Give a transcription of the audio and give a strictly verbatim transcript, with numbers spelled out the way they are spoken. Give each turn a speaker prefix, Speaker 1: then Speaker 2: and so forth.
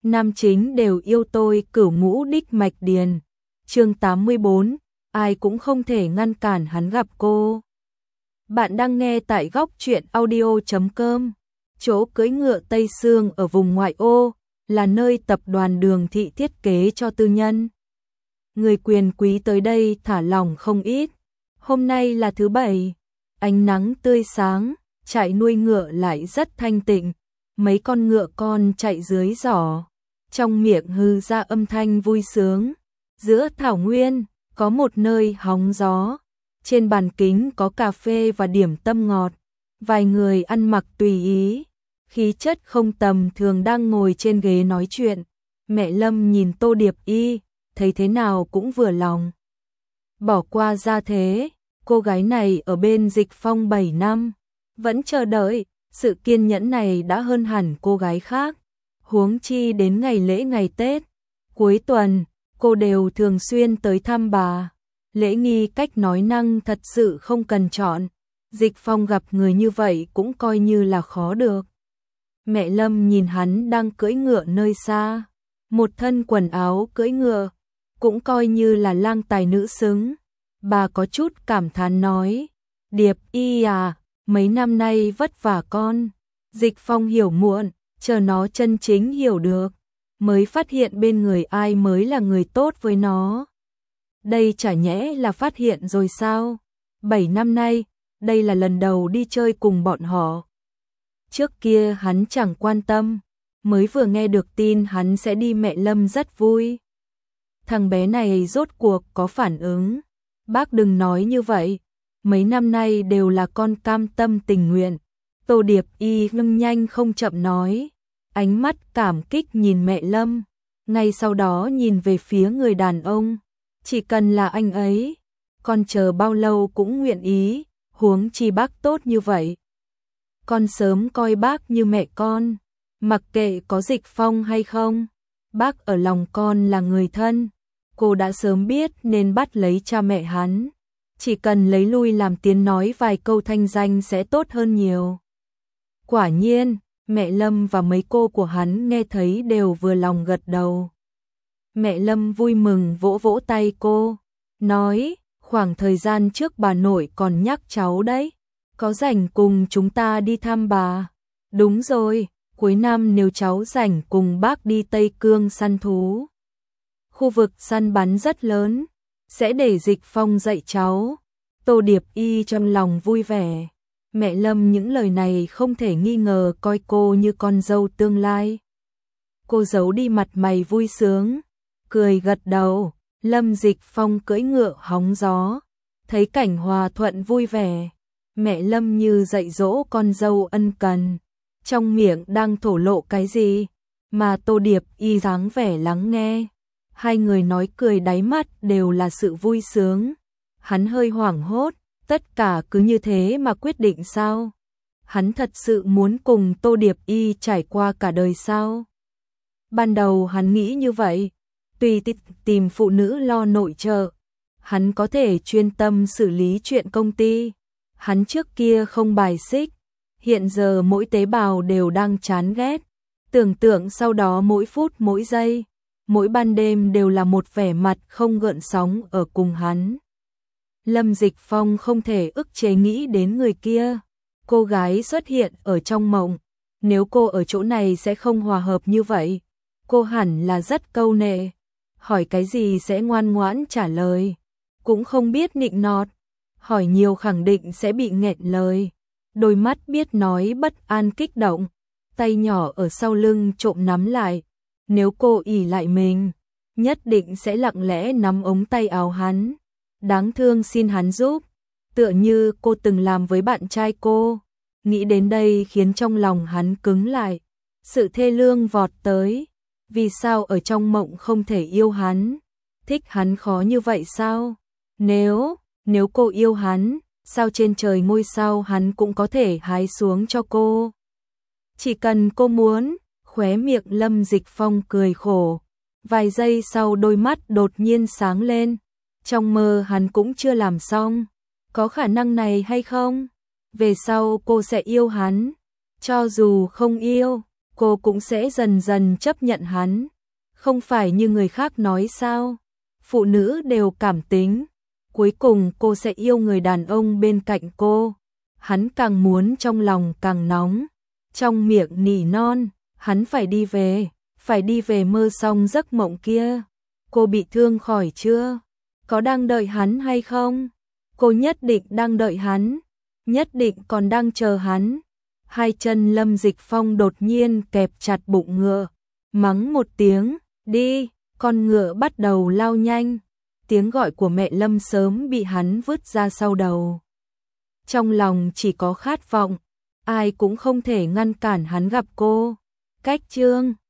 Speaker 1: nam chính đều yêu tôi cửu ngũ đích mạch điền. Chương tám mươi bốn, ai cũng không thể ngăn cản hắn gặp cô. Bạn đang nghe tại góc truyện audio chấm com. Chỗ cưỡi ngựa Tây Sương ở vùng ngoại ô, là nơi tập đoàn Đường Thị thiết kế cho tư nhân. Người quyền quý tới đây thả lỏng không ít. Hôm nay là thứ bảy, ánh nắng tươi sáng, trại nuôi ngựa lại rất thanh tịnh. Mấy con ngựa con chạy dưới giỏ, trong miệng hư ra âm thanh vui sướng. Giữa thảo nguyên, có một nơi hóng gió. Trên bàn kính có cà phê và điểm tâm ngọt. Vài người ăn mặc tùy ý, khí chất không tầm thường đang ngồi trên ghế nói chuyện. Mẹ Lâm nhìn Tô Điệp Y, thấy thế nào cũng vừa lòng. Bỏ qua ra thế, cô gái này ở bên Dịch Phong bảy năm, vẫn chờ đợi, sự kiên nhẫn này đã hơn hẳn cô gái khác. Huống chi đến ngày lễ ngày Tết, cuối tuần, cô đều thường xuyên tới thăm bà. Lễ nghi cách nói năng thật sự không cần chọn. Dịch Phong gặp người như vậy cũng coi như là khó được. Mẹ Lâm nhìn hắn đang cưỡi ngựa nơi xa, một thân quần áo cưỡi ngựa, cũng coi như là lang tài nữ xứng. Bà có chút cảm thán nói, Điệp Y à, mấy năm nay vất vả con. Dịch Phong hiểu muộn, chờ nó chân chính hiểu được, mới phát hiện bên người ai mới là người tốt với nó. Đây chả nhẽ là phát hiện rồi sao? Bảy năm nay, đây là lần đầu đi chơi cùng bọn họ. Trước kia hắn chẳng quan tâm, mới vừa nghe được tin hắn sẽ đi Mẹ Lâm rất vui. Thằng bé này rốt cuộc có phản ứng. Bác đừng nói như vậy, mấy năm nay đều là con cam tâm tình nguyện. Tô Điệp Y ngưng nhanh không chậm nói, ánh mắt cảm kích nhìn Mẹ Lâm, ngay sau đó nhìn về phía người đàn ông. Chỉ cần là anh ấy, con chờ bao lâu cũng nguyện ý, huống chi bác tốt như vậy. Con sớm coi bác như mẹ con, mặc kệ có Dịch Phong hay không, bác ở lòng con là người thân. Cô đã sớm biết nên bắt lấy cha mẹ hắn, chỉ cần lấy lui làm tiếng nói vài câu thanh danh sẽ tốt hơn nhiều. Quả nhiên, Mẹ Lâm và mấy cô của hắn nghe thấy đều vừa lòng gật đầu. Mẹ Lâm vui mừng vỗ vỗ tay cô, nói, khoảng thời gian trước bà nội còn nhắc cháu đấy, có rảnh cùng chúng ta đi thăm bà. Đúng rồi, cuối năm nếu cháu rảnh cùng bác đi Tây Cương săn thú. Khu vực săn bắn rất lớn, sẽ để Dịch Phong dạy cháu. Tô Điệp Y trong lòng vui vẻ. Mẹ Lâm những lời này không thể nghi ngờ coi cô như con dâu tương lai. Cô giấu đi mặt mày vui sướng, cười gật đầu. Lâm Dịch Phong cưỡi ngựa hóng gió, thấy cảnh hòa thuận vui vẻ. Mẹ Lâm như dạy dỗ con dâu ân cần, trong miệng đang thổ lộ cái gì, mà Tô Điệp Y dáng vẻ lắng nghe. Hai người nói cười đáy mắt đều là sự vui sướng. Hắn hơi hoảng hốt, tất cả cứ như thế mà quyết định sao? Hắn thật sự muốn cùng Tô Điệp Y trải qua cả đời sao? Ban đầu hắn nghĩ như vậy, tùy tìm phụ nữ lo nội trợ, hắn có thể chuyên tâm xử lý chuyện công ty. Hắn trước kia không bài xích, hiện giờ mỗi tế bào đều đang chán ghét. Tưởng tượng sau đó mỗi phút mỗi giây, mỗi ban đêm đều là một vẻ mặt không gợn sóng ở cùng hắn. Lâm Dịch Phong không thể ức chế nghĩ đến người kia. Cô gái xuất hiện ở trong mộng, nếu cô ở chỗ này sẽ không hòa hợp như vậy. Cô hẳn là rất câu nệ, hỏi cái gì sẽ ngoan ngoãn trả lời, cũng không biết nịnh nọt, hỏi nhiều khẳng định sẽ bị nghẹn lời. Đôi mắt biết nói bất an kích động, tay nhỏ ở sau lưng trộm nắm lại. Nếu cô ỷ lại mình, nhất định sẽ lặng lẽ nắm ống tay áo hắn. Đáng thương xin hắn giúp, tựa như cô từng làm với bạn trai cô. Nghĩ đến đây khiến trong lòng hắn cứng lại, sự thê lương vọt tới. Vì sao ở trong mộng không thể yêu hắn? Thích hắn khó như vậy sao? Nếu, nếu cô yêu hắn, sao trên trời ngôi sao hắn cũng có thể hái xuống cho cô? Chỉ cần cô muốn. Khóe miệng Lâm Dịch Phong cười khổ. Vài giây sau đôi mắt đột nhiên sáng lên. Trong mơ hắn cũng chưa làm xong. Có khả năng này hay không? Về sau cô sẽ yêu hắn. Cho dù không yêu, cô cũng sẽ dần dần chấp nhận hắn. Không phải như người khác nói sao? Phụ nữ đều cảm tính. Cuối cùng cô sẽ yêu người đàn ông bên cạnh cô. Hắn càng muốn trong lòng càng nóng. Trong miệng nỉ non, hắn phải đi về, phải đi về mơ xong giấc mộng kia. Cô bị thương khỏi chưa? Có đang đợi hắn hay không? Cô nhất định đang đợi hắn, nhất định còn đang chờ hắn. Hai chân Lâm Dịch Phong đột nhiên kẹp chặt bụng ngựa, mắng một tiếng, đi, con ngựa bắt đầu lao nhanh. Tiếng gọi của mẹ Lâm sớm bị hắn vứt ra sau đầu. Trong lòng chỉ có khát vọng, ai cũng không thể ngăn cản hắn gặp cô. Cách chương